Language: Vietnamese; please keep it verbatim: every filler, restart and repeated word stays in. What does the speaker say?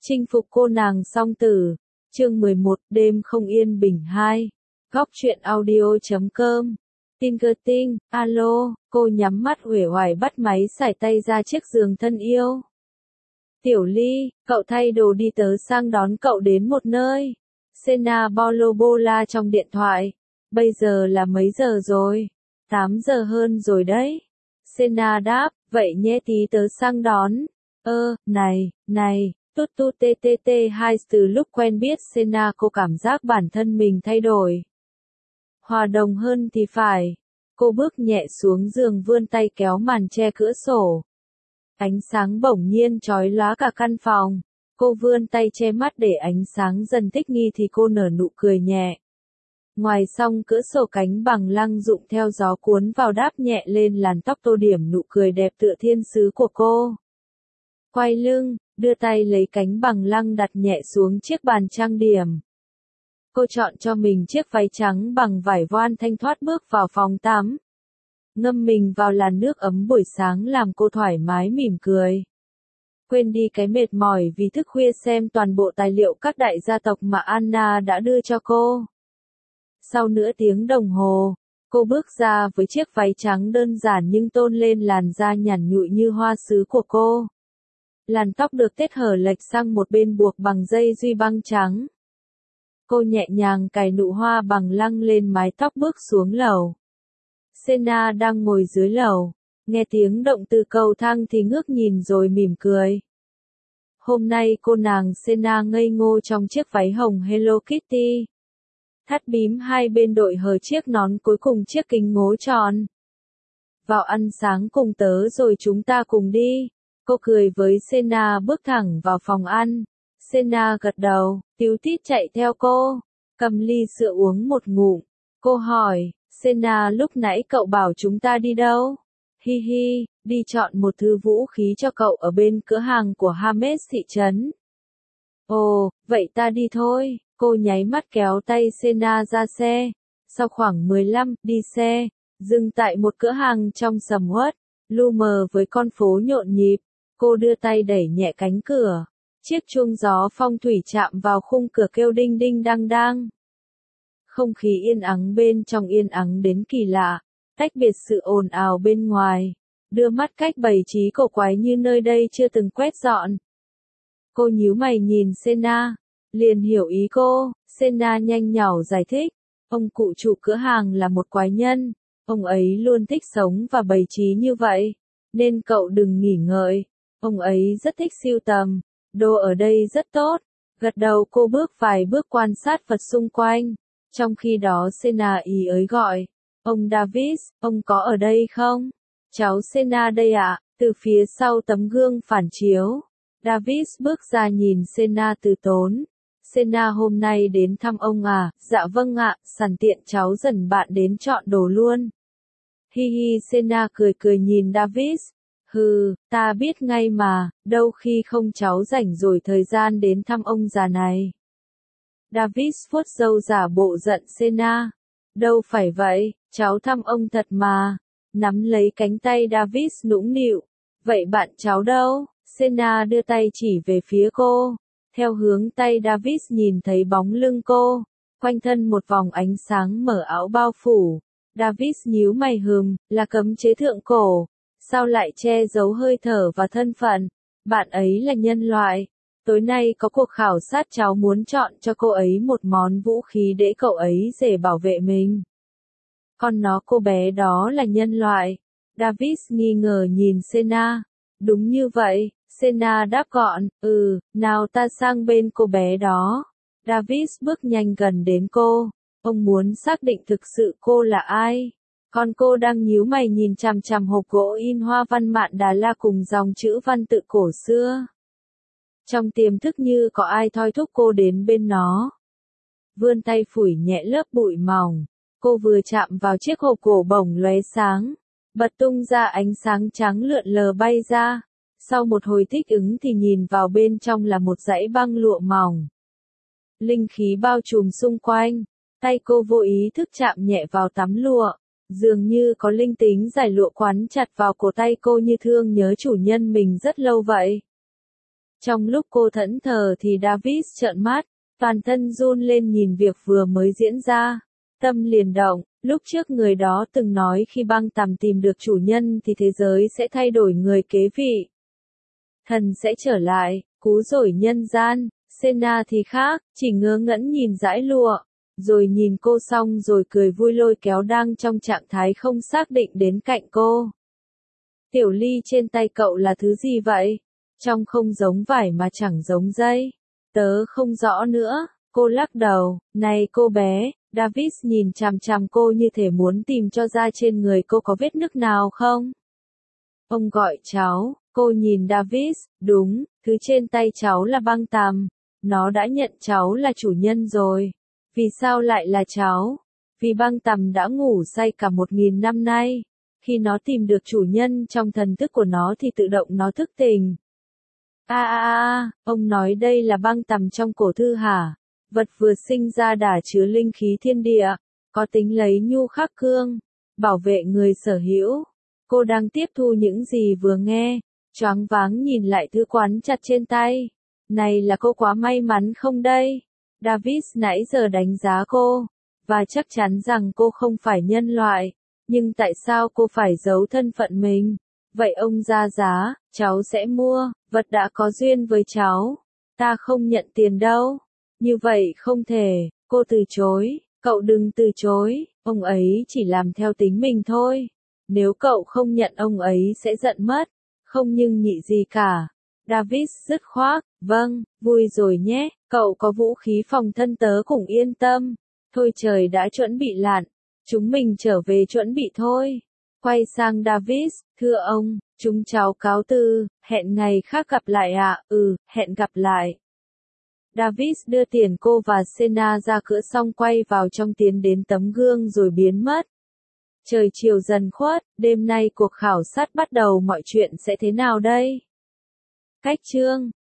Chinh phục cô nàng song tử. Chương mười một, đêm không yên bình hai. Góc truyện audio chấm com. Tinkerting, alo, cô nhắm mắt uể oải bắt máy xải tay ra chiếc giường thân yêu. Tiểu Ly, cậu thay đồ đi tớ sang đón cậu đến một nơi. Sena Bolo Bola trong điện thoại. Bây giờ là mấy giờ rồi? tám giờ hơn rồi đấy. Sena đáp, vậy nhé tí tớ sang đón. Ơ, này, này. Tút tút tê tê tê hai. Từ lúc quen biết Sena cô cảm giác bản thân mình thay đổi. Hòa đồng hơn thì phải. Cô bước nhẹ xuống giường vươn tay kéo màn che cửa sổ. Ánh sáng bỗng nhiên chói lóa cả căn phòng. Cô vươn tay che mắt để ánh sáng dần thích nghi thì cô nở nụ cười nhẹ. Ngoài song cửa sổ cánh bằng lăng rụng theo gió cuốn vào đáp nhẹ lên làn tóc tô điểm nụ cười đẹp tựa thiên sứ của cô. Quay lưng, đưa tay lấy cánh bằng lăng đặt nhẹ xuống chiếc bàn trang điểm. Cô chọn cho mình chiếc váy trắng bằng vải voan thanh thoát bước vào phòng tắm. Ngâm mình vào làn nước ấm buổi sáng làm cô thoải mái mỉm cười. Quên đi cái mệt mỏi vì thức khuya xem toàn bộ tài liệu các đại gia tộc mà Anna đã đưa cho cô. Sau nửa tiếng đồng hồ, cô bước ra với chiếc váy trắng đơn giản nhưng tôn lên làn da nhẵn nhụi như hoa sứ của cô. Làn tóc được tết hở lệch sang một bên buộc bằng dây duy băng trắng. Cô nhẹ nhàng cài nụ hoa bằng lăng lên mái tóc bước xuống lầu. Sena đang ngồi dưới lầu, nghe tiếng động từ cầu thang thì ngước nhìn rồi mỉm cười. Hôm nay cô nàng Sena ngây ngô trong chiếc váy hồng Hello Kitty. Thắt bím hai bên đội hở chiếc nón cuối cùng chiếc kính ngố tròn. Vào ăn sáng cùng tớ rồi chúng ta cùng đi. Cô cười với Sena bước thẳng vào phòng ăn. Sena gật đầu, tíu tít chạy theo cô, cầm ly sữa uống một ngụm. Cô hỏi, Sena lúc nãy cậu bảo chúng ta đi đâu? Hi hi, đi chọn một thứ vũ khí cho cậu ở bên cửa hàng của Hermes thị trấn. Ồ, vậy ta đi thôi. Cô nháy mắt kéo tay Sena ra xe. Sau khoảng mười lăm, đi xe, dừng tại một cửa hàng trong sầm uất, lu mờ với con phố nhộn nhịp. Cô đưa tay đẩy nhẹ cánh cửa. Chiếc chuông gió phong thủy chạm vào khung cửa kêu đinh đinh đang đang. Không khí yên ắng bên trong yên ắng đến kỳ lạ, tách biệt sự ồn ào bên ngoài, đưa mắt cách bày trí cổ quái như nơi đây chưa từng quét dọn. Cô nhíu mày nhìn Sena, liền hiểu ý cô. Sena nhanh nhảu giải thích, ông cụ chủ cửa hàng là một quái nhân, ông ấy luôn thích sống và bày trí như vậy, nên cậu đừng nghỉ ngợi. Ông ấy rất thích sưu tầm, đồ ở đây rất tốt. Gật đầu cô bước vài bước quan sát vật xung quanh. Trong khi đó Sena ý ới gọi, ông Davis, ông có ở đây không? Cháu Sena đây ạ, từ phía sau tấm gương phản chiếu. Davis bước ra nhìn Sena từ tốn. Sena hôm nay đến thăm ông à? Dạ vâng ạ, sẵn tiện cháu dần bạn đến chọn đồ luôn. Hi hi. Sena cười cười nhìn Davis. Hừ, ta biết ngay mà, đâu khi không cháu rảnh rồi thời gian đến thăm ông già này. Davis vuốt râu giả bộ giận Sena. Đâu phải vậy, cháu thăm ông thật mà. Nắm lấy cánh tay Davis nũng nịu. Vậy bạn cháu đâu? Sena đưa tay chỉ về phía cô. Theo hướng tay Davis nhìn thấy bóng lưng cô. Quanh thân một vòng ánh sáng mở ảo bao phủ. Davis nhíu mày hừm, là cấm chế thượng cổ. Sao lại che giấu hơi thở và thân phận? Bạn ấy là nhân loại. Tối nay có cuộc khảo sát, cháu muốn chọn cho cô ấy một món vũ khí để cậu ấy dễ bảo vệ mình. Còn nó cô bé đó là nhân loại. Davis nghi ngờ nhìn Sena. Đúng như vậy, Sena đáp gọn, ừ, nào ta sang bên cô bé đó. Davis bước nhanh gần đến cô. Ông muốn xác định thực sự cô là ai. Còn cô đang nhíu mày nhìn chằm chằm hộp gỗ in hoa văn mạn Đà La cùng dòng chữ văn tự cổ xưa. Trong tiềm thức như có ai thôi thúc cô đến bên nó. Vươn tay phủi nhẹ lớp bụi mỏng. Cô vừa chạm vào chiếc hộp cổ bỗng lóe sáng. Bật tung ra ánh sáng trắng lượn lờ bay ra. Sau một hồi thích ứng thì nhìn vào bên trong là một dãy băng lụa mỏng. Linh khí bao trùm xung quanh. Tay cô vô ý thức chạm nhẹ vào tấm lụa. Dường như có linh tính giải lụa quắn chặt vào cổ tay cô như thương nhớ chủ nhân mình rất lâu vậy. Trong lúc cô thẫn thờ thì Davis trợn mắt, toàn thân run lên nhìn việc vừa mới diễn ra. Tâm liền động, lúc trước người đó từng nói khi băng tằm tìm được chủ nhân thì thế giới sẽ thay đổi người kế vị. Thần sẽ trở lại, cứu rỗi nhân gian. Senna thì khác, chỉ ngớ ngẩn nhìn dải lụa, rồi nhìn cô xong rồi cười vui lôi kéo đang trong trạng thái không xác định đến cạnh cô. Tiểu ly trên tay cậu là thứ gì vậy? Trông không giống vải mà chẳng giống dây. Tớ không rõ nữa, cô lắc đầu, này cô bé, Davis nhìn chằm chằm cô như thể muốn tìm cho ra trên người cô có vết nứt nào không? Ông gọi cháu, cô nhìn Davis, đúng, thứ trên tay cháu là băng tằm. Nó đã nhận cháu là chủ nhân rồi. Vì sao lại là cháu? Vì băng tằm đã ngủ say cả một nghìn năm nay. Khi nó tìm được chủ nhân trong thần thức của nó thì tự động nó thức tỉnh. A a a, ông nói đây là băng tằm trong cổ thư hả? Vật vừa sinh ra đã chứa linh khí thiên địa, có tính lấy nhu khắc cương, bảo vệ người sở hữu. Cô đang tiếp thu những gì vừa nghe, choáng váng nhìn lại thứ quắn chặt trên tay. Này là cô quá may mắn không đây? Davis nãy giờ đánh giá cô, và chắc chắn rằng cô không phải nhân loại. Nhưng tại sao cô phải giấu thân phận mình? Vậy ông ra giá, cháu sẽ mua, vật đã có duyên với cháu. Ta không nhận tiền đâu. Như vậy không thể, cô từ chối, cậu đừng từ chối, ông ấy chỉ làm theo tính mình thôi. Nếu cậu không nhận ông ấy sẽ giận mất, không nhưng nhị gì cả. Davis dứt khoát, vâng, vui rồi nhé, cậu có vũ khí phòng thân tớ cũng yên tâm. Thôi trời đã chuẩn bị lặn, chúng mình trở về chuẩn bị thôi. Quay sang Davis, thưa ông, chúng cháu cáo từ, hẹn ngày khác gặp lại ạ, à? Ừ, hẹn gặp lại. Davis đưa tiền cô và Senna ra cửa xong quay vào trong tiến đến tấm gương rồi biến mất. Trời chiều dần khuất, đêm nay cuộc khảo sát bắt đầu, mọi chuyện sẽ thế nào đây? Cách chương